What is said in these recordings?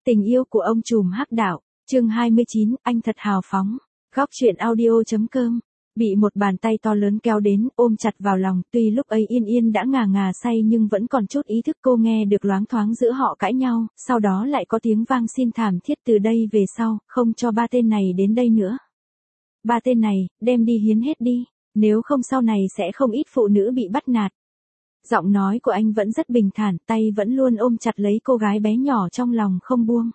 Tình yêu của ông trùm hắc đạo, chương 29, anh thật hào phóng. Góc truyện audio.com. Bị một bàn tay to lớn kéo đến, ôm chặt vào lòng, tuy lúc ấy Yên Yên đã ngà ngà say nhưng vẫn còn chút ý thức. Cô nghe được loáng thoáng giữa họ cãi nhau, sau đó lại có tiếng vang xin thảm thiết: từ đây về sau, không cho ba tên này đến đây nữa. Ba tên này, đem đi hiến hết đi, nếu không sau này sẽ không ít phụ nữ bị bắt nạt. Giọng nói của anh vẫn rất bình thản, tay vẫn luôn ôm chặt lấy cô gái bé nhỏ trong lòng không buông.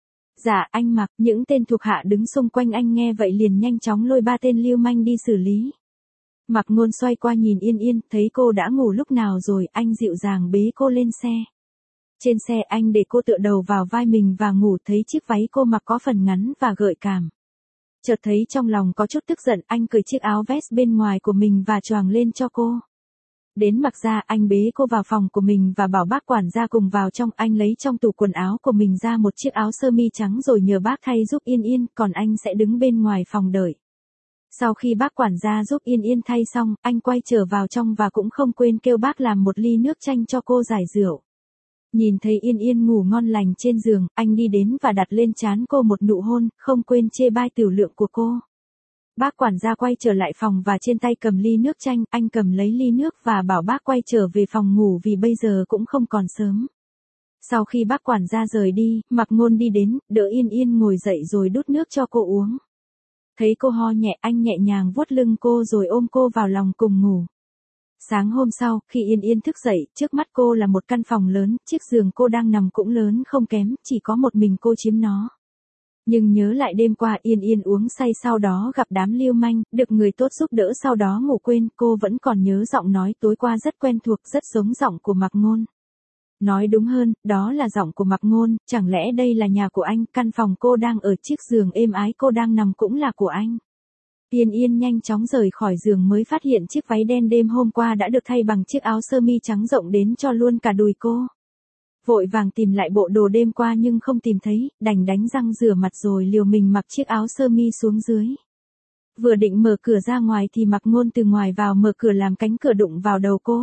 Dạ anh Mặc. Những tên thuộc hạ đứng xung quanh anh nghe vậy liền nhanh chóng lôi ba tên lưu manh đi xử lý. Mặc Ngôn xoay qua nhìn Yên Yên, thấy cô đã ngủ lúc nào rồi, anh dịu dàng bế cô lên xe. Trên xe anh để cô tựa đầu vào vai mình và ngủ, thấy chiếc váy cô mặc có phần ngắn và gợi cảm. Chợt thấy trong lòng có chút tức giận, anh cởi chiếc áo vest bên ngoài của mình và choàng lên cho cô. Đến mặc ra, anh bế cô vào phòng của mình và bảo bác quản gia cùng vào trong. Anh lấy trong tủ quần áo của mình ra một chiếc áo sơ mi trắng rồi nhờ bác thay giúp Yên Yên, còn anh sẽ đứng bên ngoài phòng đợi. Sau khi bác quản gia giúp Yên Yên thay xong, anh quay trở vào trong và cũng không quên kêu bác làm một ly nước chanh cho cô giải rượu. Nhìn thấy Yên Yên ngủ ngon lành trên giường, anh đi đến và đặt lên trán cô một nụ hôn, không quên chê bai tiểu lượng của cô. Bác quản gia quay trở lại phòng và trên tay cầm ly nước chanh, anh cầm lấy ly nước và bảo bác quay trở về phòng ngủ vì bây giờ cũng không còn sớm. Sau khi bác quản gia rời đi, Mặc Ngôn đi đến, đỡ Yên Yên ngồi dậy rồi đút nước cho cô uống. Thấy cô ho nhẹ, anh nhẹ nhàng vuốt lưng cô rồi ôm cô vào lòng cùng ngủ. Sáng hôm sau, khi Yên Yên thức dậy, trước mắt cô là một căn phòng lớn, chiếc giường cô đang nằm cũng lớn không kém, chỉ có một mình cô chiếm nó. Nhưng nhớ lại đêm qua Yên Yên uống say sau đó gặp đám lưu manh, được người tốt giúp đỡ sau đó ngủ quên, cô vẫn còn nhớ giọng nói tối qua rất quen thuộc, rất giống giọng của Mặc Ngôn. Nói đúng hơn, đó là giọng của Mặc Ngôn, chẳng lẽ đây là nhà của anh, căn phòng cô đang ở, chiếc giường êm ái cô đang nằm cũng là của anh. Yên Yên nhanh chóng rời khỏi giường mới phát hiện chiếc váy đen đêm hôm qua đã được thay bằng chiếc áo sơ mi trắng rộng đến cho luôn cả đùi cô. Vội vàng tìm lại bộ đồ đêm qua nhưng không tìm thấy, đành đánh răng rửa mặt rồi liều mình mặc chiếc áo sơ mi xuống dưới. Vừa định mở cửa ra ngoài thì Mặc Ngôn từ ngoài vào mở cửa làm cánh cửa đụng vào đầu cô.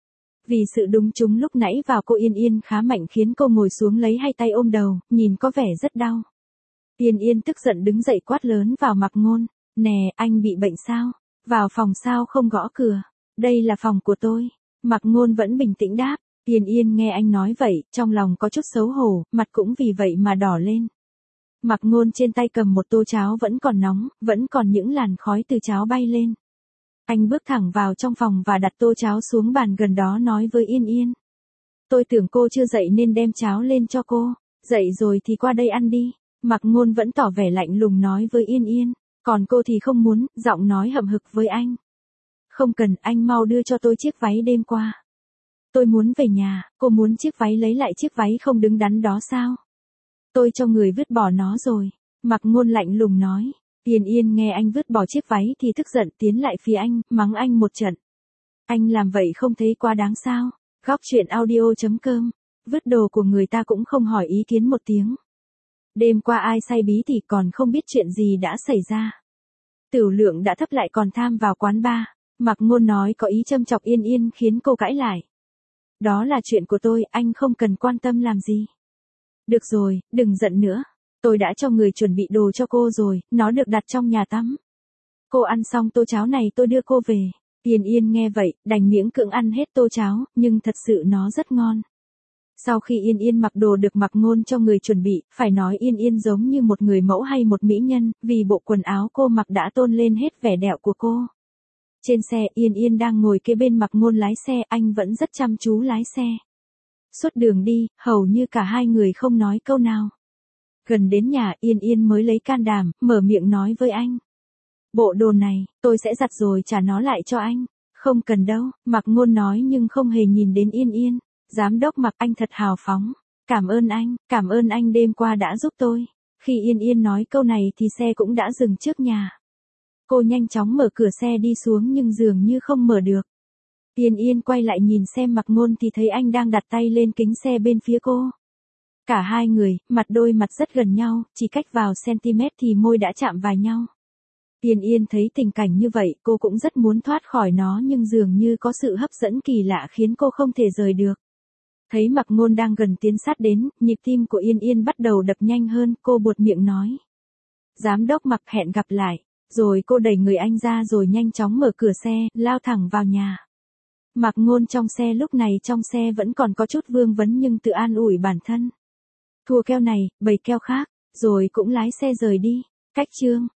Vì sự đúng trúng lúc nãy vào cô Yên Yên khá mạnh khiến cô ngồi xuống lấy hai tay ôm đầu, nhìn có vẻ rất đau. Yên Yên tức giận đứng dậy quát lớn vào Mặc Ngôn: "Nè, anh bị bệnh sao? Vào phòng sao không gõ cửa? Đây là phòng của tôi." Mặc Ngôn vẫn bình tĩnh đáp. Yên Yên nghe anh nói vậy, trong lòng có chút xấu hổ, mặt cũng vì vậy mà đỏ lên. Mặc Ngôn trên tay cầm một tô cháo vẫn còn nóng, vẫn còn những làn khói từ cháo bay lên. Anh bước thẳng vào trong phòng và đặt tô cháo xuống bàn gần đó nói với Yên Yên: "Tôi tưởng cô chưa dậy nên đem cháo lên cho cô, dậy rồi thì qua đây ăn đi." Mặc Ngôn vẫn tỏ vẻ lạnh lùng nói với Yên Yên, còn cô thì không muốn, giọng nói hậm hực với anh: "Không cần, anh mau đưa cho tôi chiếc váy đêm qua. Tôi muốn về nhà." Cô muốn chiếc váy, lấy lại chiếc váy không đứng đắn đó sao? "Tôi cho người vứt bỏ nó rồi." Mặc Ngôn lạnh lùng nói. Yên Yên nghe anh vứt bỏ chiếc váy thì tức giận tiến lại phía anh, mắng anh một trận. "Anh làm vậy không thấy quá đáng sao?" Góc truyện audio.com. Vứt đồ của người ta cũng không hỏi ý kiến một tiếng. Đêm qua ai say bí thì còn không biết chuyện gì đã xảy ra. Tửu lượng đã thấp lại còn tham vào quán bar. Mặc Ngôn nói có ý châm chọc Yên Yên khiến cô cãi lại. "Đó là chuyện của tôi, anh không cần quan tâm làm gì." "Được rồi, đừng giận nữa. Tôi đã cho người chuẩn bị đồ cho cô rồi, nó được đặt trong nhà tắm. Cô ăn xong tô cháo này tôi đưa cô về." Yên Yên nghe vậy, đành miễn cưỡng ăn hết tô cháo, nhưng thật sự nó rất ngon. Sau khi Yên Yên mặc đồ được Mặc Ngôn cho người chuẩn bị, phải nói Yên Yên giống như một người mẫu hay một mỹ nhân, vì bộ quần áo cô mặc đã tôn lên hết vẻ đẹp của cô. Trên xe Yên Yên đang ngồi kế bên Mặc Ngôn lái xe, anh vẫn rất chăm chú lái xe. Suốt đường đi, hầu như cả hai người không nói câu nào. Gần đến nhà Yên Yên mới lấy can đảm, mở miệng nói với anh: "Bộ đồ này, tôi sẽ giặt rồi trả nó lại cho anh." "Không cần đâu." Mặc Ngôn nói nhưng không hề nhìn đến Yên Yên. "Giám đốc Mặc, anh thật hào phóng. Cảm ơn anh đêm qua đã giúp tôi." Khi Yên Yên nói câu này thì xe cũng đã dừng trước nhà. Cô nhanh chóng mở cửa xe đi xuống nhưng dường như không mở được. Yên Yên quay lại nhìn xem Mặc Ngôn thì thấy anh đang đặt tay lên kính xe bên phía cô. Cả hai người, mặt đôi mặt rất gần nhau, chỉ cách vào cm thì môi đã chạm vào nhau. Yên Yên thấy tình cảnh như vậy, cô cũng rất muốn thoát khỏi nó nhưng dường như có sự hấp dẫn kỳ lạ khiến cô không thể rời được. Thấy Mạc Ngôn đang gần tiến sát đến, nhịp tim của Yên Yên bắt đầu đập nhanh hơn, cô buột miệng nói. Giám đốc Mạc, hẹn gặp lại. Rồi cô đẩy người anh ra rồi nhanh chóng mở cửa xe, lao thẳng vào nhà. Mạc Ngôn trong xe lúc này trong xe vẫn còn có chút vương vấn nhưng tự an ủi bản thân. Thua keo này, bày keo khác, rồi cũng lái xe rời đi. Cách chương